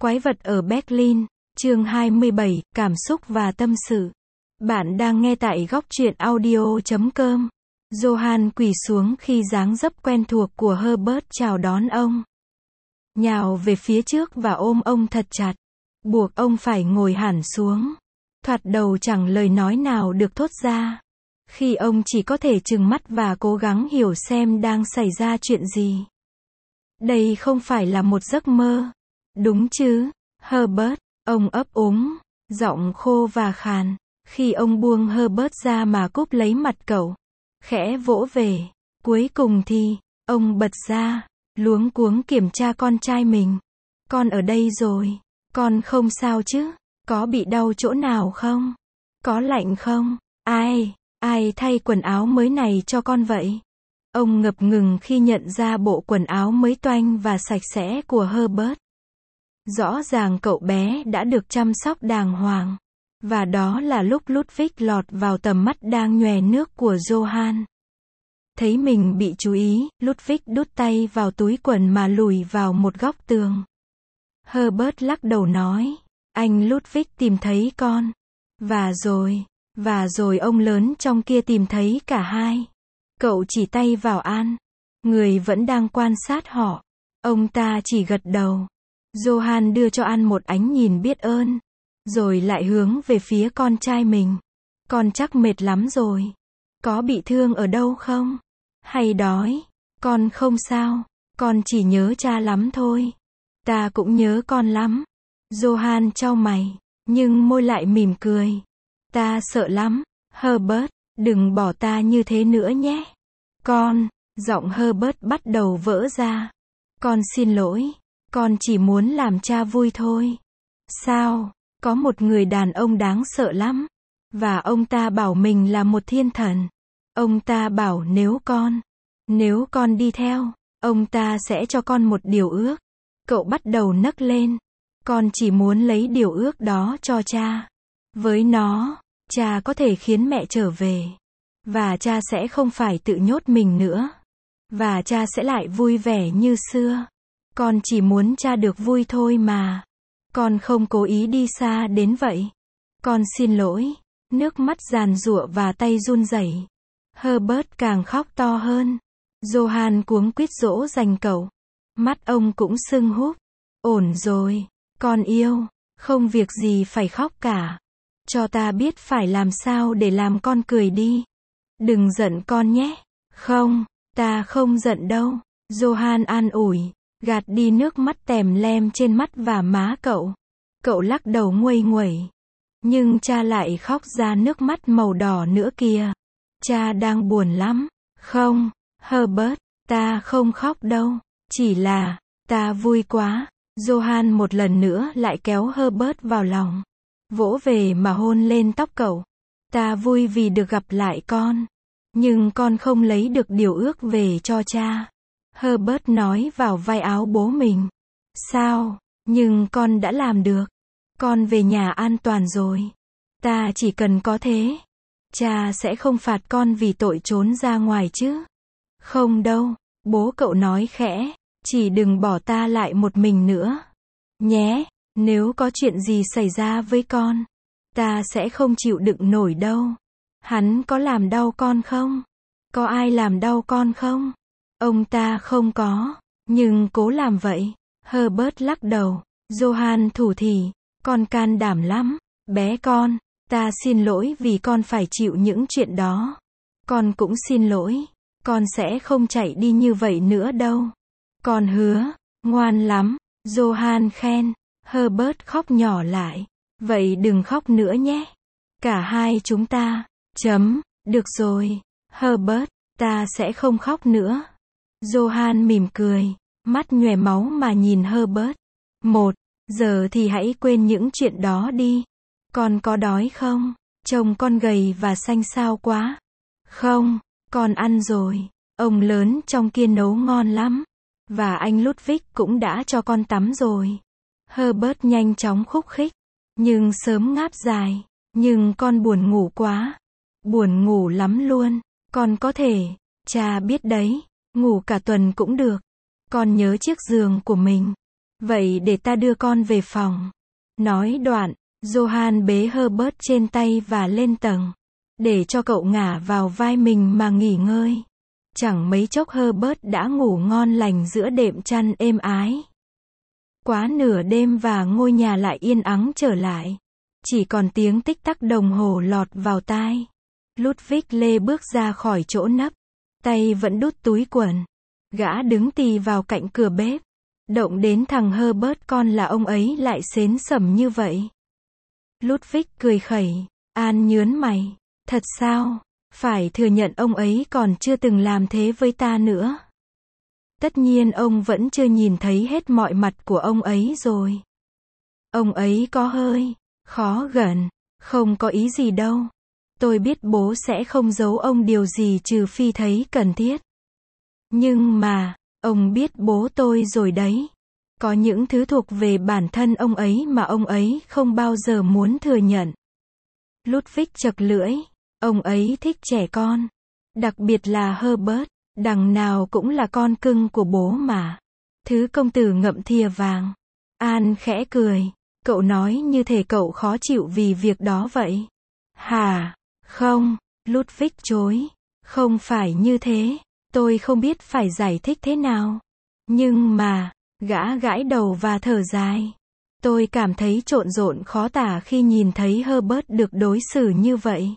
Quái vật ở Berlin, chương 27, cảm xúc và tâm sự. Bạn đang nghe tại góc truyện audio.com. Johan quỳ xuống khi dáng dấp quen thuộc của Herbert chào đón ông. Nhào về phía trước và ôm ông thật chặt, buộc ông phải ngồi hẳn xuống. Thoạt đầu chẳng lời nói nào được thốt ra, khi ông chỉ có thể trừng mắt và cố gắng hiểu xem đang xảy ra chuyện gì. Đây không phải là một giấc mơ, đúng chứ, Herbert? Ông ấp úng, giọng khô và khàn. Khi ông buông Herbert ra mà cúp lấy mặt cậu, khẽ vỗ về. Cuối cùng thì, ông bật ra, luống cuống kiểm tra con trai mình. Con ở đây rồi, con không sao chứ? Có bị đau chỗ nào không? Có lạnh không? Ai thay quần áo mới này cho con vậy? Ông ngập ngừng khi nhận ra bộ quần áo mới toanh và sạch sẽ của Herbert. Rõ ràng cậu bé đã được chăm sóc đàng hoàng. Và đó là lúc Ludwig lọt vào tầm mắt đang nhòe nước của Johan. Thấy mình bị chú ý, Ludwig đút tay vào túi quần mà lùi vào một góc tường. Herbert lắc đầu nói, anh Ludwig tìm thấy con. Và rồi ông lớn trong kia tìm thấy cả hai. Cậu chỉ tay vào An. Người vẫn đang quan sát họ. Ông ta chỉ gật đầu. Johan đưa cho An một ánh nhìn biết ơn. Rồi lại hướng về phía con trai mình. Con chắc mệt lắm rồi. Có bị thương ở đâu không? Hay đói? Con không sao. Con chỉ nhớ cha lắm thôi. Ta cũng nhớ con lắm. Johan chau mày. Nhưng môi lại mỉm cười. Ta sợ lắm. Herbert, đừng bỏ ta như thế nữa nhé. Con, giọng Herbert bắt đầu vỡ ra. Con xin lỗi. Con chỉ muốn làm cha vui thôi. Sao? Có một người đàn ông đáng sợ lắm. Và ông ta bảo mình là một thiên thần. Ông ta bảo nếu con đi theo, ông ta sẽ cho con một điều ước. Cậu bắt đầu nấc lên. Con chỉ muốn lấy điều ước đó cho cha. Với nó, cha có thể khiến mẹ trở về. Và cha sẽ không phải tự nhốt mình nữa. Và cha sẽ lại vui vẻ như xưa. Con chỉ muốn cha được vui thôi mà. Con không cố ý đi xa đến vậy. Con xin lỗi. Nước mắt giàn giụa và tay run rẩy. Herbert càng khóc to hơn. Johan cuống quýt dỗ dành cậu. Mắt ông cũng sưng húp. Ổn rồi, con yêu. Không việc gì phải khóc cả. Cho ta biết phải làm sao để làm con cười đi. Đừng giận con nhé. Không, ta không giận đâu. Johan an ủi, gạt đi nước mắt tèm lem trên mắt và má cậu. Cậu lắc đầu nguây nguẩy. Nhưng cha lại khóc ra nước mắt màu đỏ nữa kìa. Cha đang buồn lắm. Không, Herbert, ta không khóc đâu. Chỉ là, ta vui quá. Johan một lần nữa lại kéo Herbert vào lòng. Vỗ về mà hôn lên tóc cậu. Ta vui vì được gặp lại con. Nhưng con không lấy được điều ước về cho cha. Herbert nói vào vai áo bố mình. Sao? Nhưng con đã làm được. Con về nhà an toàn rồi. Ta chỉ cần có thế. Cha sẽ không phạt con vì tội trốn ra ngoài chứ? Không đâu, bố cậu nói khẽ. Chỉ đừng bỏ ta lại một mình nữa. Nhé, nếu có chuyện gì xảy ra với con, ta sẽ không chịu đựng nổi đâu. Hắn có làm đau con không? Có ai làm đau con không? Ông ta không có, nhưng cố làm vậy. Herbert lắc đầu. Johan thủ thỉ, con can đảm lắm. Bé con, ta xin lỗi vì con phải chịu những chuyện đó. Con cũng xin lỗi. Con sẽ không chạy đi như vậy nữa đâu. Con hứa, ngoan lắm. Johan khen. Herbert khóc nhỏ lại. Vậy đừng khóc nữa nhé. Cả hai chúng ta. Được rồi. Herbert, ta sẽ không khóc nữa. Johan mỉm cười. Mắt nhòe máu mà nhìn Herbert. Giờ thì hãy quên những chuyện đó đi. Con có đói không? Trông con gầy và xanh xao quá. Không, con ăn rồi. Ông lớn trong kia nấu ngon lắm. Và anh Ludwig cũng đã cho con tắm rồi. Herbert nhanh chóng khúc khích. Nhưng sớm ngáp dài. Nhưng con buồn ngủ quá. Buồn ngủ lắm luôn. Con có thể, cha biết đấy, ngủ cả tuần cũng được. Con nhớ chiếc giường của mình. Vậy để ta đưa con về phòng. Nói đoạn, Johan bế Herbert trên tay và lên tầng, để cho cậu ngả vào vai mình mà nghỉ ngơi. Chẳng mấy chốc Herbert đã ngủ ngon lành giữa đệm chăn êm ái. Quá nửa đêm và ngôi nhà lại yên ắng trở lại. Chỉ còn tiếng tích tắc đồng hồ lọt vào tai. Ludwig lê bước ra khỏi chỗ nấp. Tay vẫn đút túi quần. Gã đứng tì vào cạnh cửa bếp. Động đến thằng Herbert con là ông ấy lại xến xẩm như vậy. Ludwig cười khẩy. An nhớn mày. Thật sao? Phải thừa nhận ông ấy còn chưa từng làm thế với ta nữa. Tất nhiên ông vẫn chưa nhìn thấy hết mọi mặt của ông ấy rồi. Ông ấy có hơi khó gần. Không có ý gì đâu. Tôi biết bố sẽ không giấu ông điều gì trừ phi thấy cần thiết. Nhưng mà, ông biết bố tôi rồi đấy. Có những thứ thuộc về bản thân ông ấy mà ông ấy không bao giờ muốn thừa nhận. Ludwig chật lưỡi. Ông ấy thích trẻ con. Đặc biệt là Herbert. Đằng nào cũng là con cưng của bố mà. Thứ công tử ngậm thìa vàng. An khẽ cười. Cậu nói như thể cậu khó chịu vì việc đó vậy. Hả? Không. Ludwig chối. Không phải như thế. Tôi không biết phải giải thích thế nào. Nhưng mà, gã gãi đầu và thở dài. Tôi cảm thấy trộn rộn khó tả khi nhìn thấy Herbert được đối xử như vậy.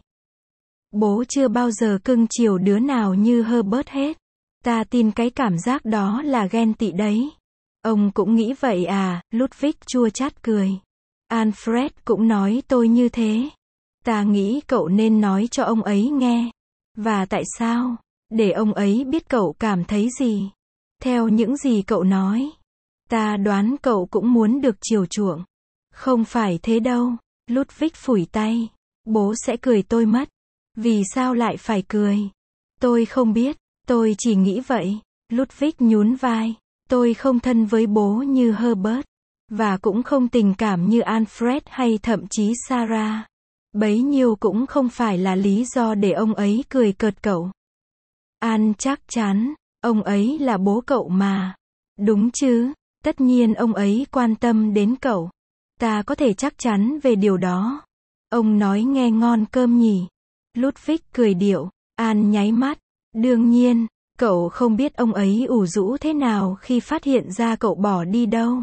Bố chưa bao giờ cưng chiều đứa nào như Herbert hết. Ta tin cái cảm giác đó là ghen tị đấy. Ông cũng nghĩ vậy à? Ludwig chua chát cười. Alfred cũng nói tôi như thế. Ta nghĩ cậu nên nói cho ông ấy nghe. Và tại sao? Để ông ấy biết cậu cảm thấy gì. Theo những gì cậu nói, ta đoán cậu cũng muốn được chiều chuộng. Không phải thế đâu. Ludwig phủi tay. Bố sẽ cười tôi mất. Vì sao lại phải cười? Tôi không biết. Tôi chỉ nghĩ vậy. Ludwig nhún vai. Tôi không thân với bố như Herbert. Và cũng không tình cảm như Alfred hay thậm chí Sarah. Bấy nhiêu cũng không phải là lý do để ông ấy cười cợt cậu. An chắc chắn, ông ấy là bố cậu mà. Đúng chứ, tất nhiên ông ấy quan tâm đến cậu. Ta có thể chắc chắn về điều đó. Ông nói nghe ngon cơm nhỉ. Ludwig cười điệu. An nháy mắt. Đương nhiên, cậu không biết ông ấy ủ rũ thế nào khi phát hiện ra cậu bỏ đi đâu.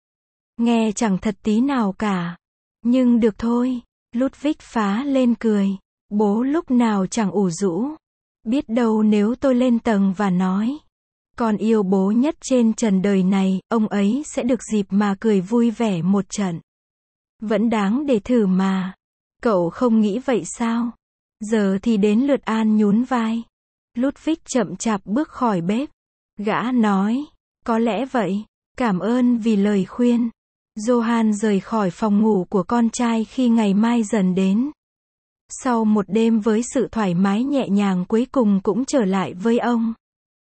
Nghe chẳng thật tí nào cả. Nhưng được thôi. Ludwig phá lên cười. Bố lúc nào chẳng ủ rũ. Biết đâu nếu tôi lên tầng và nói con yêu bố nhất trên trần đời này, ông ấy sẽ được dịp mà cười vui vẻ một trận. Vẫn đáng để thử mà. Cậu không nghĩ vậy sao? Giờ thì đến lượt An nhún vai. Ludwig chậm chạp bước khỏi bếp. Gã nói, có lẽ vậy. Cảm ơn vì lời khuyên. Johan rời khỏi phòng ngủ của con trai khi ngày mai dần đến. Sau một đêm với sự thoải mái nhẹ nhàng cuối cùng cũng trở lại với ông.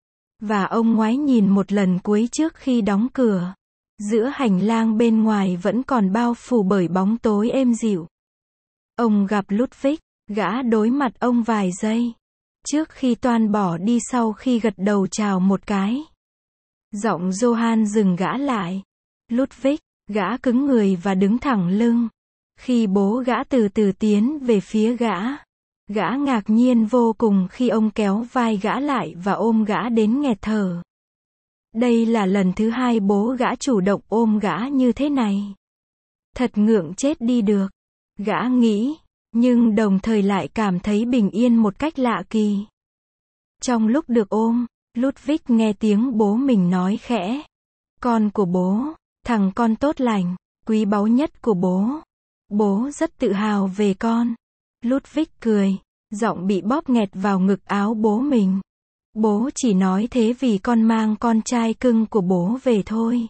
Và ông ngoái nhìn một lần cuối trước khi đóng cửa. Giữa hành lang bên ngoài vẫn còn bao phủ bởi bóng tối êm dịu. Ông gặp Ludwig, gã đối mặt ông vài giây. Trước khi toan bỏ đi sau khi gật đầu chào một cái. Giọng Johan dừng gã lại. Ludwig, gã cứng người và đứng thẳng lưng. Khi bố gã từ từ tiến về phía gã. Gã ngạc nhiên vô cùng khi ông kéo vai gã lại và ôm gã đến nghẹt thở. Đây là lần thứ hai bố gã chủ động ôm gã như thế này. Thật ngượng chết đi được. Gã nghĩ, nhưng đồng thời lại cảm thấy bình yên một cách lạ kỳ. Trong lúc được ôm, Ludwig nghe tiếng bố mình nói khẽ. Con của bố, thằng con tốt lành, quý báu nhất của bố. Bố rất tự hào về con. Ludwig cười, giọng bị bóp nghẹt vào ngực áo bố mình. Bố chỉ nói thế vì con mang con trai cưng của bố về thôi.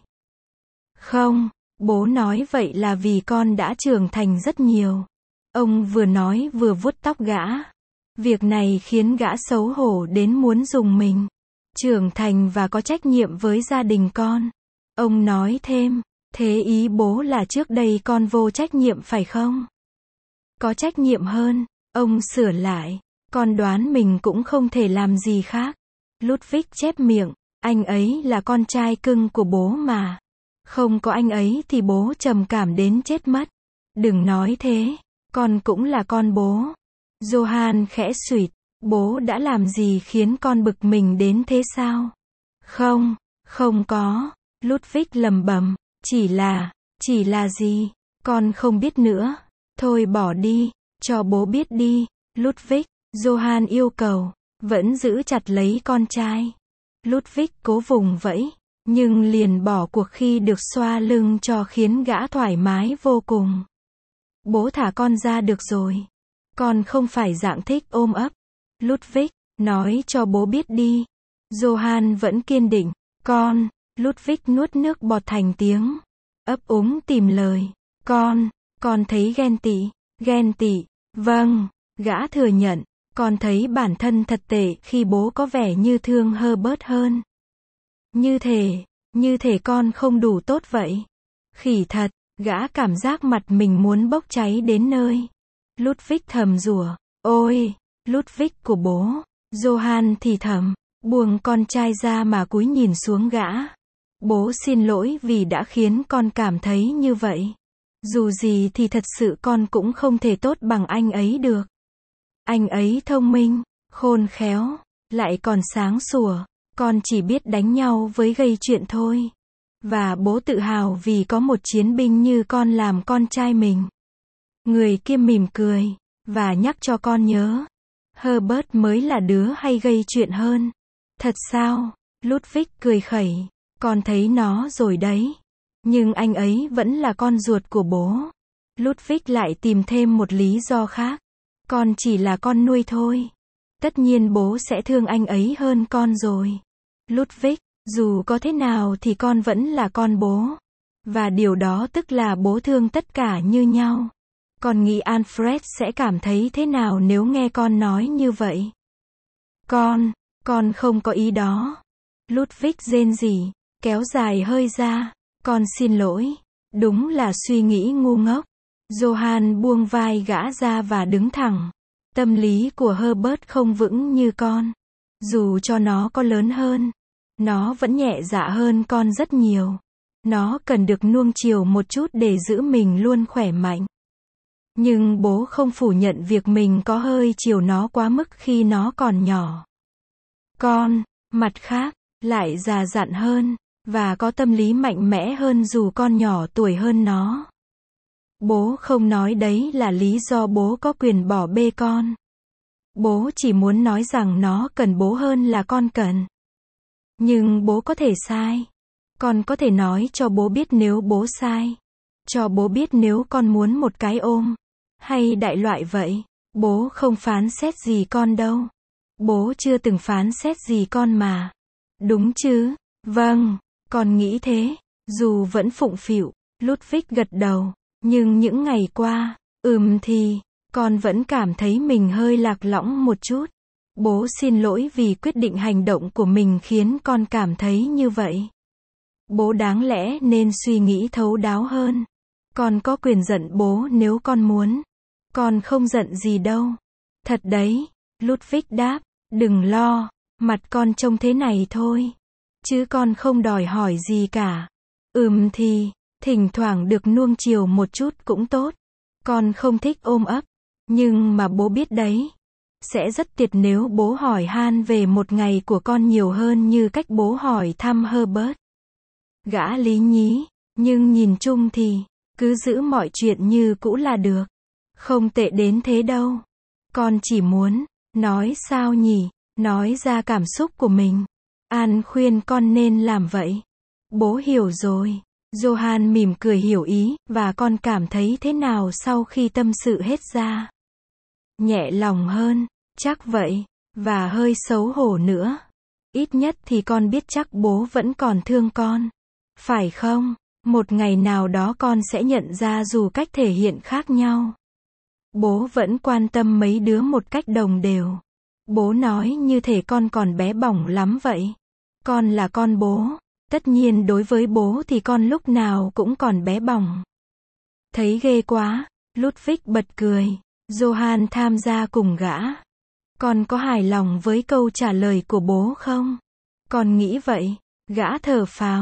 Không, bố nói vậy là vì con đã trưởng thành rất nhiều. Ông vừa nói vừa vuốt tóc gã. Việc này khiến gã xấu hổ đến muốn dùng mình. Trưởng thành và có trách nhiệm với gia đình con. Ông nói thêm, thế ý bố là trước đây con vô trách nhiệm phải không? Có trách nhiệm hơn, ông sửa lại. Con đoán mình cũng không thể làm gì khác. Ludwig chép miệng, anh ấy là con trai cưng của bố mà. Không có anh ấy thì bố trầm cảm đến chết mất. Đừng nói thế, con cũng là con bố. Johan khẽ suyệt, bố đã làm gì khiến con bực mình đến thế sao? Không, không có, Ludwig lẩm bẩm, chỉ là gì? Con không biết nữa. Thôi bỏ đi, cho bố biết đi, Ludwig, Johan yêu cầu, vẫn giữ chặt lấy con trai. Ludwig cố vùng vẫy, nhưng liền bỏ cuộc khi được xoa lưng cho khiến gã thoải mái vô cùng. Bố thả con ra được rồi. Con không phải dạng thích ôm ấp. Ludwig, nói cho bố biết đi. Johan vẫn kiên định. Con, Ludwig nuốt nước bọt thành tiếng. Ấp úng tìm lời. Con thấy ghen tị. Vâng, gã thừa nhận. Con thấy bản thân thật tệ khi bố có vẻ như thương Herbert hơn. Như thể con không đủ tốt vậy. Khỉ thật, gã cảm giác mặt mình muốn bốc cháy đến nơi. Ludwig thầm rủa, ôi, Ludwig của bố. Johan thì thầm, buông con trai ra mà cúi nhìn xuống gã. Bố xin lỗi vì đã khiến con cảm thấy như vậy. Dù gì thì thật sự con cũng không thể tốt bằng anh ấy được. Anh ấy thông minh, khôn khéo, lại còn sáng sủa. Con chỉ biết đánh nhau với gây chuyện thôi. Và bố tự hào vì có một chiến binh như con làm con trai mình. Người kia mỉm cười, và nhắc cho con nhớ. Herbert mới là đứa hay gây chuyện hơn. Thật sao? Ludwig cười khẩy. Con thấy nó rồi đấy. Nhưng anh ấy vẫn là con ruột của bố. Ludwig lại tìm thêm một lý do khác. Con chỉ là con nuôi thôi. Tất nhiên bố sẽ thương anh ấy hơn con rồi. Ludwig, dù có thế nào thì con vẫn là con bố. Và điều đó tức là bố thương tất cả như nhau. Con nghĩ Alfred sẽ cảm thấy thế nào nếu nghe con nói như vậy? Con không có ý đó. Ludwig rên rỉ, kéo dài hơi ra. Con xin lỗi. Đúng là suy nghĩ ngu ngốc. Johan buông vai gã ra và đứng thẳng. Tâm lý của Herbert không vững như con. Dù cho nó có lớn hơn, nó vẫn nhẹ dạ hơn con rất nhiều. Nó cần được nuông chiều một chút để giữ mình luôn khỏe mạnh. Nhưng bố không phủ nhận việc mình có hơi chiều nó quá mức khi nó còn nhỏ. Con, mặt khác, lại già dặn hơn, và có tâm lý mạnh mẽ hơn dù con nhỏ tuổi hơn nó. Bố không nói đấy là lý do bố có quyền bỏ bê con. Bố chỉ muốn nói rằng nó cần bố hơn là con cần. Nhưng bố có thể sai. Con có thể nói cho bố biết nếu bố sai. Cho bố biết nếu con muốn một cái ôm. Hay đại loại vậy. Bố không phán xét gì con đâu. Bố chưa từng phán xét gì con mà. Đúng chứ? Vâng, con nghĩ thế. Dù vẫn phụng phịu, Ludwig gật đầu. Nhưng những ngày qua, thì, con vẫn cảm thấy mình hơi lạc lõng một chút. Bố xin lỗi vì quyết định hành động của mình khiến con cảm thấy như vậy. Bố đáng lẽ nên suy nghĩ thấu đáo hơn. Con có quyền giận bố nếu con muốn. Con không giận gì đâu. Thật đấy, Ludwig đáp, đừng lo, mặt con trông thế này thôi. Chứ con không đòi hỏi gì cả. Thì, thỉnh thoảng được nuông chiều một chút cũng tốt. Con không thích ôm ấp. Nhưng mà bố biết đấy. Sẽ rất tuyệt nếu bố hỏi han về một ngày của con nhiều hơn như cách bố hỏi thăm Herbert. Gã lý nhí, nhưng nhìn chung thì, cứ giữ mọi chuyện như cũ là được. Không tệ đến thế đâu. Con chỉ muốn, nói sao nhỉ, nói ra cảm xúc của mình. An khuyên con nên làm vậy. Bố hiểu rồi. Johan mỉm cười hiểu ý, và con cảm thấy thế nào sau khi tâm sự hết ra? Nhẹ lòng hơn, chắc vậy, và hơi xấu hổ nữa. Ít nhất thì con biết chắc bố vẫn còn thương con. Phải không? Một ngày nào đó con sẽ nhận ra dù cách thể hiện khác nhau. Bố vẫn quan tâm mấy đứa một cách đồng đều. Bố nói như thể con còn bé bỏng lắm vậy. Con là con bố. Tất nhiên đối với bố thì con lúc nào cũng còn bé bỏng. Thấy ghê quá, Ludwig bật cười. Johan tham gia cùng gã. Con có hài lòng với câu trả lời của bố không? Con nghĩ vậy. Gã thở phào.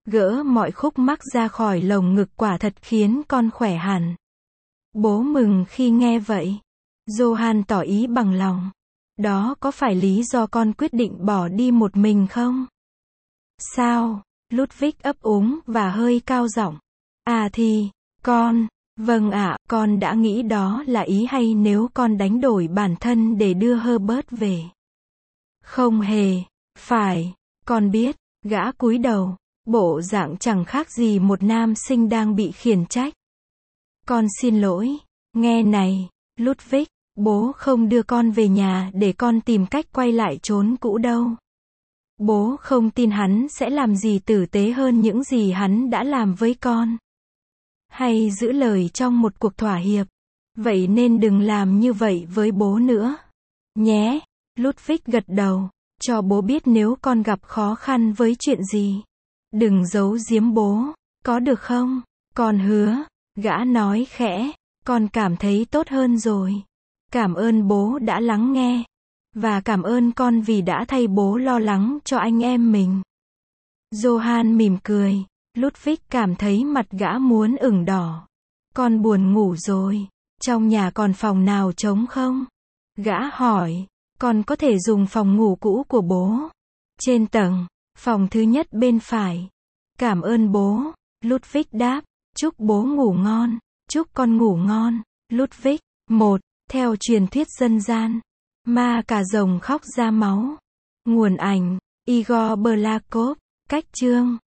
Gỡ mọi khúc mắc ra khỏi lồng ngực quả thật khiến con khỏe hẳn. Bố mừng khi nghe vậy. Johan tỏ ý bằng lòng. Đó có phải lý do con quyết định bỏ đi một mình không? Sao? Ludwig ấp úng và hơi cao giọng. À thì, con, vâng ạ, con đã nghĩ đó là ý hay nếu con đánh đổi bản thân để đưa Herbert về. Không hề, phải, con biết, gã cúi đầu, bộ dạng chẳng khác gì một nam sinh đang bị khiển trách. Con xin lỗi, nghe này, Ludwig, bố không đưa con về nhà để con tìm cách quay lại chốn cũ đâu. Bố không tin hắn sẽ làm gì tử tế hơn những gì hắn đã làm với con. Hay giữ lời trong một cuộc thỏa hiệp. Vậy nên đừng làm như vậy với bố nữa. Nhé, Ludwig gật đầu. Cho bố biết nếu con gặp khó khăn với chuyện gì. Đừng giấu giếm bố, có được không? Con hứa, gã nói khẽ. Con cảm thấy tốt hơn rồi. Cảm ơn bố đã lắng nghe. Và cảm ơn con vì đã thay bố lo lắng cho anh em mình. Johan mỉm cười. Ludwig cảm thấy mặt gã muốn ửng đỏ. Con buồn ngủ rồi. Trong nhà còn phòng nào trống không? Gã hỏi. Con có thể dùng phòng ngủ cũ của bố. Trên tầng, phòng thứ nhất bên phải. Cảm ơn bố. Ludwig đáp. Chúc bố ngủ ngon. Chúc con ngủ ngon. Ludwig. 1. Theo truyền thuyết dân gian. Ma cà rồng khóc ra máu. Nguồn ảnh. Igor Blakov. Cách chương.